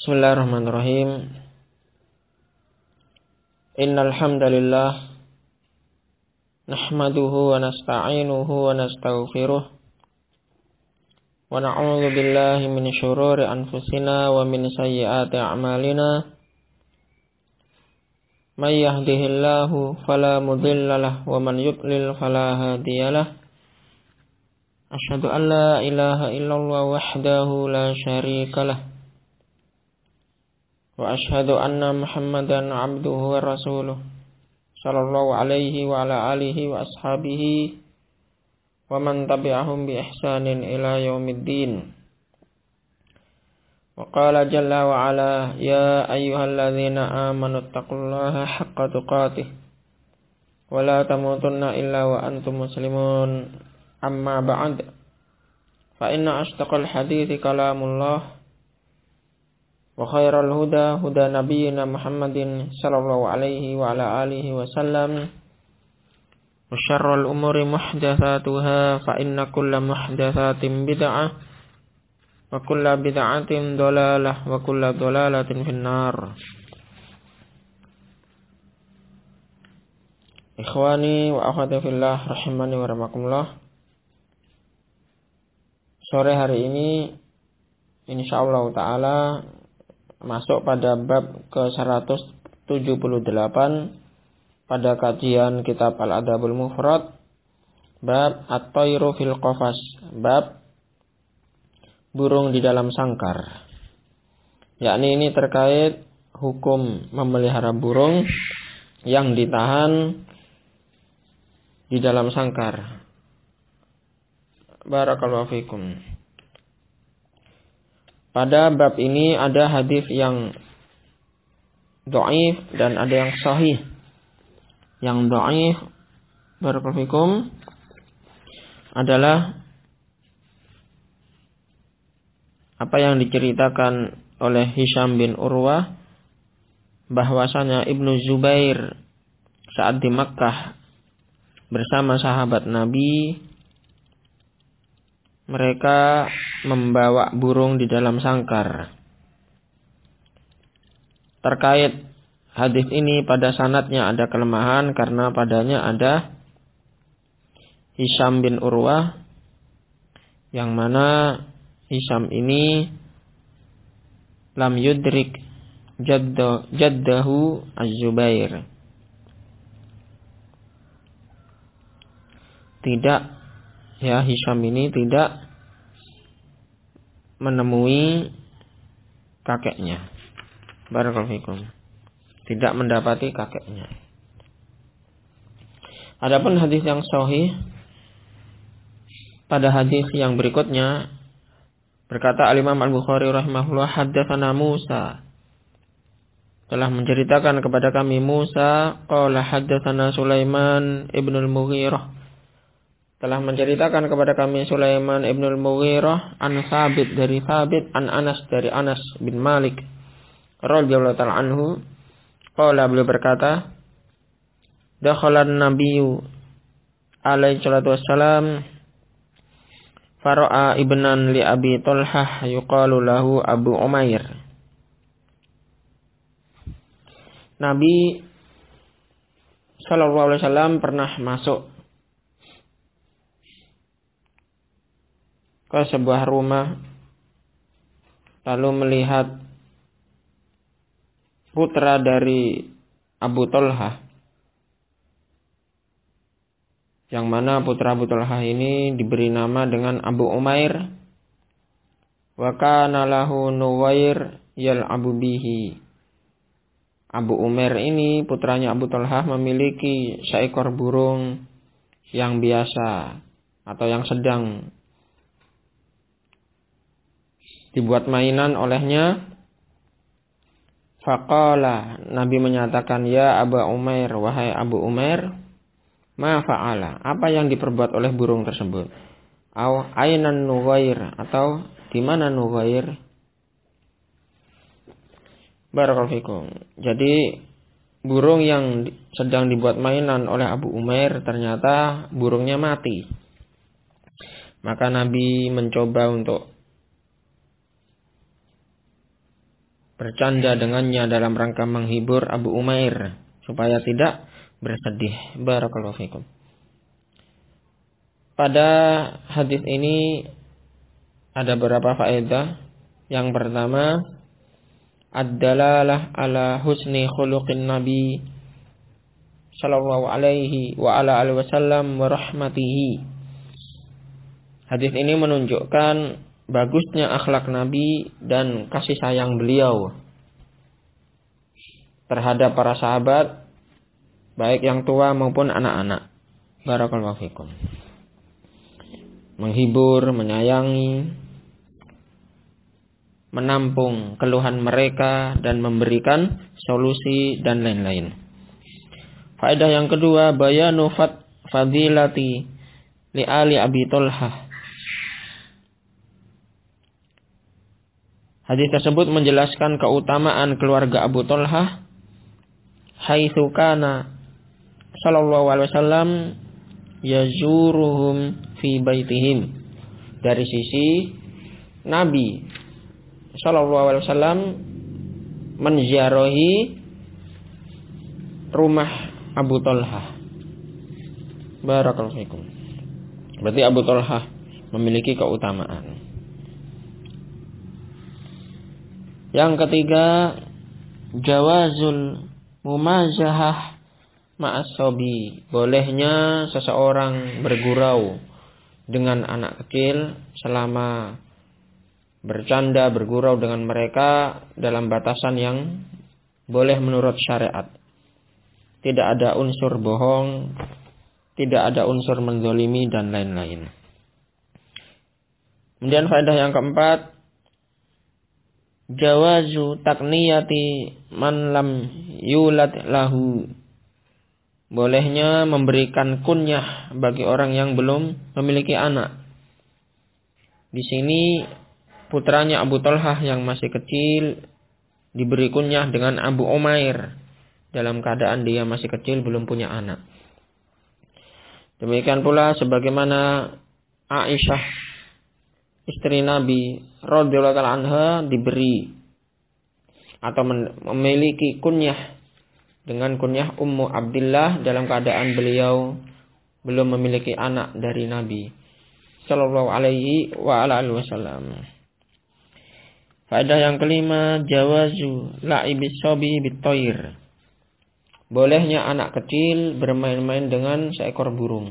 Bismillahirrahmanirrahim. Innal hamdalillah nahmaduhu wa nasta'inuhu wa nastaghfiruh wa na'udzu billahi min syururi anfusina wa min sayyiati a'malina. May yahdihillahu fala mudhillalah wa man yudlil fala hadiyalah. Asyhadu an la ilaha illallah wahdahu la syarikalah. Wa asyhadu anna Muhammadan abduhu wa rasuluh sallallahu alaihi wa ala alihi wa ashabihi wa man tabi'ahum bi ihsanin ila yaumiddin. Wa qala jalla wa ala ya ayyuhalladzina amanu taqullaha haqqa tuqatih wa la tamutunna illa wa antum muslimun. Amma ba'd, fa inna asdaqal hadithi kalamullah wa khairal huda huda nabiyyina Muhammadin sallallahu alaihi wa ala alihi wa sallam. Wa syarrul umuri muhdatsatuha fa inna kulla muhdatsatin bid'ah wa kulla bid'atin dhalalah wa kulla dhalalatin finnar. Ikhwani wa akhwati fillah rahimani wa rahmakumullah. Sore hari ini insyaallah taala masuk pada bab ke-178 pada kajian kitab Al-Adabul Mufrad, bab At-Tayru fil Qafas, bab burung di dalam sangkar. Yakni ini terkait hukum memelihara burung yang ditahan di dalam sangkar. Barakallahu fikum. Pada bab ini ada hadis yang dhaif dan ada yang sahih. Yang dhaif, barakallahu fikum, adalah apa yang diceritakan oleh Hisham bin Urwah bahwasanya Ibnu Zubair saat di Makkah bersama sahabat Nabi, mereka membawa burung di dalam sangkar. Terkait hadis ini pada sanadnya ada kelemahan karena padanya ada Hisham bin Urwah, yang mana Hisham ini lam yudrik jaddahu Az-Zubair. Hisham ini tidak menemui kakeknya. Barakallahu fikum. Tidak mendapati kakeknya. Adapun hadis yang sahih, pada hadis yang berikutnya berkata Al-Imam Al-Bukhari rahimahullah, haddatsana Musa, telah menceritakan kepada kami Musa, qala haddatsana Sulaiman ibnul Mughirah, telah menceritakan kepada kami Sulaiman ibnul Mughirah an Thabit dari Thabit an Anas dari Anas bin Malik radhiyallahu ta'ala anhu, qala, beliau berkata, dakhalan nabiyyu alaihi salatu wassalam fara'a ibnan li Abi Talhah yuqalu lahu Abu Umair. Nabi sallallahu alaihi wasallam pernah masuk ke sebuah rumah, lalu melihat putra dari Abu Talhah, yang mana putra Abu Talhah ini diberi nama dengan Abu Umair. Wa kana lahu Nuwair yal'abu bihi. Abu Umair ini putranya Abu Talhah memiliki seekor burung yang biasa atau yang sedang dibuat mainan olehnya. Faqala, Nabi menyatakan, ya Abu Umair, wahai Abu Umair, ma fa'ala, apa yang diperbuat oleh burung tersebut? Au ainan Nughair, atau di mana Nughair? Barakallahu fikum. Jadi burung yang sedang dibuat mainan oleh Abu Umair ternyata burungnya mati. Maka Nabi mencoba untuk bercanda dengannya dalam rangka menghibur Abu Umair supaya tidak bersedih. Barakallahu fikum. Pada hadis ini ada beberapa faedah. Yang pertama, ad-dalalah ala husni khuluqin Nabi sallallahu alaihi wa ala alihi wasallam wa rahmatihi. Hadis ini menunjukkan bagusnya akhlak Nabi dan kasih sayang beliau terhadap para sahabat, baik yang tua maupun anak-anak. Barakallahu fikum. Menghibur, menyayangi, menampung keluhan mereka dan memberikan solusi dan lain-lain. Faedah yang kedua, bayanu fadilati li ali Abi Thalhah. Hadis tersebut menjelaskan keutamaan keluarga Abu Thalhah, haitsu kana sallallahu alaihi wasallam yazuruhum fi baitihim. Dari sisi Nabi sallallahu alaihi wasallam menziarahi rumah Abu Thalhah. Barakallahu fikum. Berarti Abu Thalhah memiliki keutamaan. Yang ketiga, jawazul mumazahah ma'as-sabi. Bolehnya seseorang bergurau dengan anak kecil selama bercanda, bergurau dengan mereka dalam batasan yang boleh menurut syariat. Tidak ada unsur bohong, tidak ada unsur menzolimi dan lain-lain. Kemudian faedah yang keempat, jawazu takniyati man lam yulad lahu. Bolehnya memberikan kunyah bagi orang yang belum memiliki anak. Di sini putranya Abu Thalhah yang masih kecil diberi kunyah dengan Abu Umair dalam keadaan dia masih kecil belum punya anak. Demikian pula sebagaimana Aisyah istri Nabi radhiyallahu anha diberi atau memiliki kunyah dengan kunyah Ummu Abdillah dalam keadaan beliau belum memiliki anak dari Nabi sallallahu alaihi wa ala alihi wasallam. Faedah yang kelima, jawazu la'ibis sabi bit-thair. Bolehnya anak kecil bermain-main dengan seekor burung.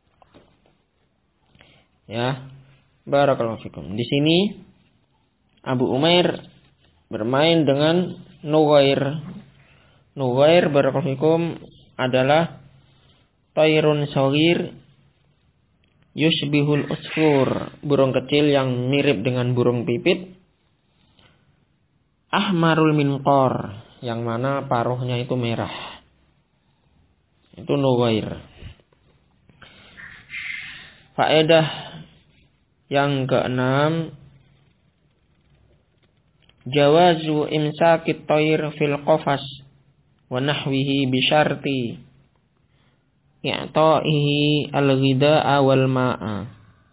Ya, barakallahu fikum. Di sini Abu Umair bermain dengan Nughair. Nughair, barakallahu fikum, adalah tairun shaghir yushbihul usfur, burung kecil yang mirip dengan burung pipit. Ahmarul minqar, yang mana paruhnya itu merah. Itu Nughair. Faedah yang keenam, jawazu imsakit thair fil qafas wa nahwihi bi syarti i'ta'ihi al-ghida'a wal ma'a.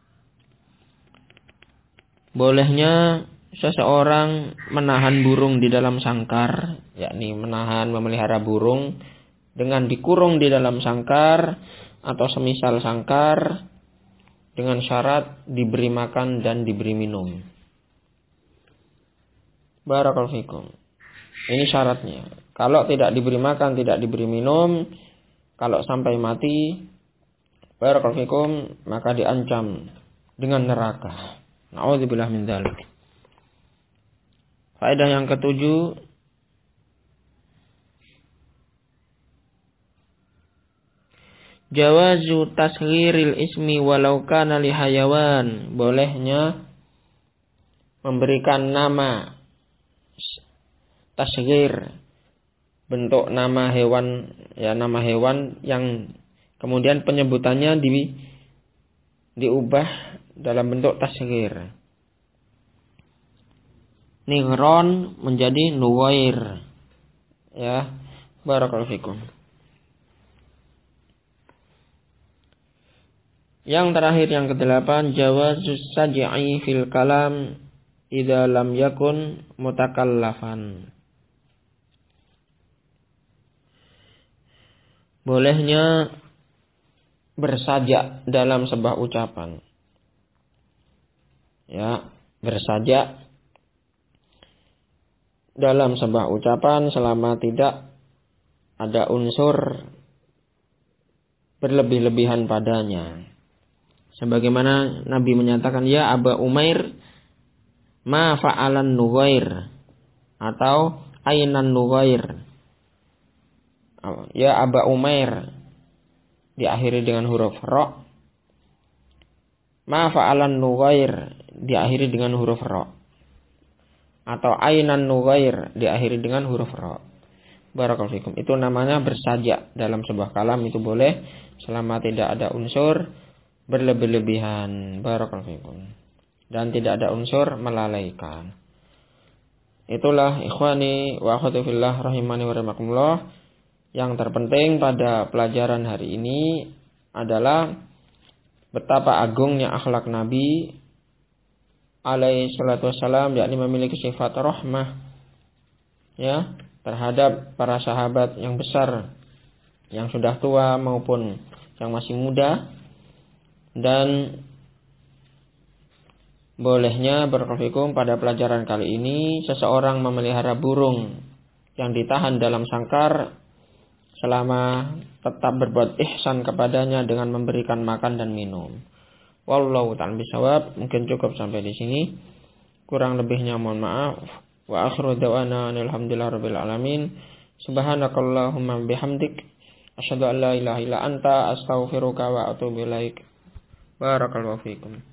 Bolehnya seseorang menahan burung di dalam sangkar, yakni memelihara burung dengan dikurung di dalam sangkar atau semisal sangkar dengan syarat diberi makan dan diberi minum. Barakallahu fikum. Ini syaratnya. Kalau tidak diberi makan, tidak diberi minum, kalau sampai mati, barakallahu fikum, maka diancam dengan neraka. Na'udzubillah min dzalik. Faedah yang ketujuh, jawazu tasghiril ismi walau kana li hayawan. Bolehnya memberikan nama tasghir, bentuk nama hewan, ya nama hewan yang kemudian penyebutannya diubah dalam bentuk tasghir. Nigron menjadi Nughair. Ya, barakallahu fikum. Yang terakhir yang kedelapan, jawazus saj'i fil kalam idza lam yakun mutakallafan. Bolehnya bersajak dalam sebuah ucapan. Ya, bersajak dalam sebuah ucapan selama tidak ada unsur berlebih-lebihan padanya. Sebagaimana Nabi menyatakan, ya Aba Umair, ma fa'alan nughair, atau ainan nughair. Ya Aba Umair, diakhiri dengan huruf ra. Ma fa'alan nughair, diakhiri dengan huruf ra. Atau ainan nughair, diakhiri dengan huruf ra. Barakallahu fikum. Itu namanya bersajak dalam sebuah kalam, itu boleh selama tidak ada unsur berlebih-lebihan. Barakallahu fikum. Dan tidak ada unsur melalaikan. Itulah ikhwani wa akhwati fillah rahimani wa rahimakumullah. Yang terpenting pada pelajaran hari ini adalah betapa agungnya akhlak Nabi alaihi salatu wassalam, yakni memiliki sifat rahmah ya terhadap para sahabat yang besar, yang sudah tua maupun yang masih muda. Dan bolehnya barakallahu pada pelajaran kali ini seseorang memelihara burung yang ditahan dalam sangkar selama tetap berbuat ihsan kepadanya dengan memberikan makan dan minum. Wallahu ta'ala bisawab. Mungkin cukup sampai di sini. Kurang lebihnya mohon maaf. Wa akhiru da'wana alhamdulillahirabbil alamin. Subhanakallahumma bihamdik asyhadu an la ilaha illa anta astaghfiruka wa atubu ilaik. Barakallahu fikum.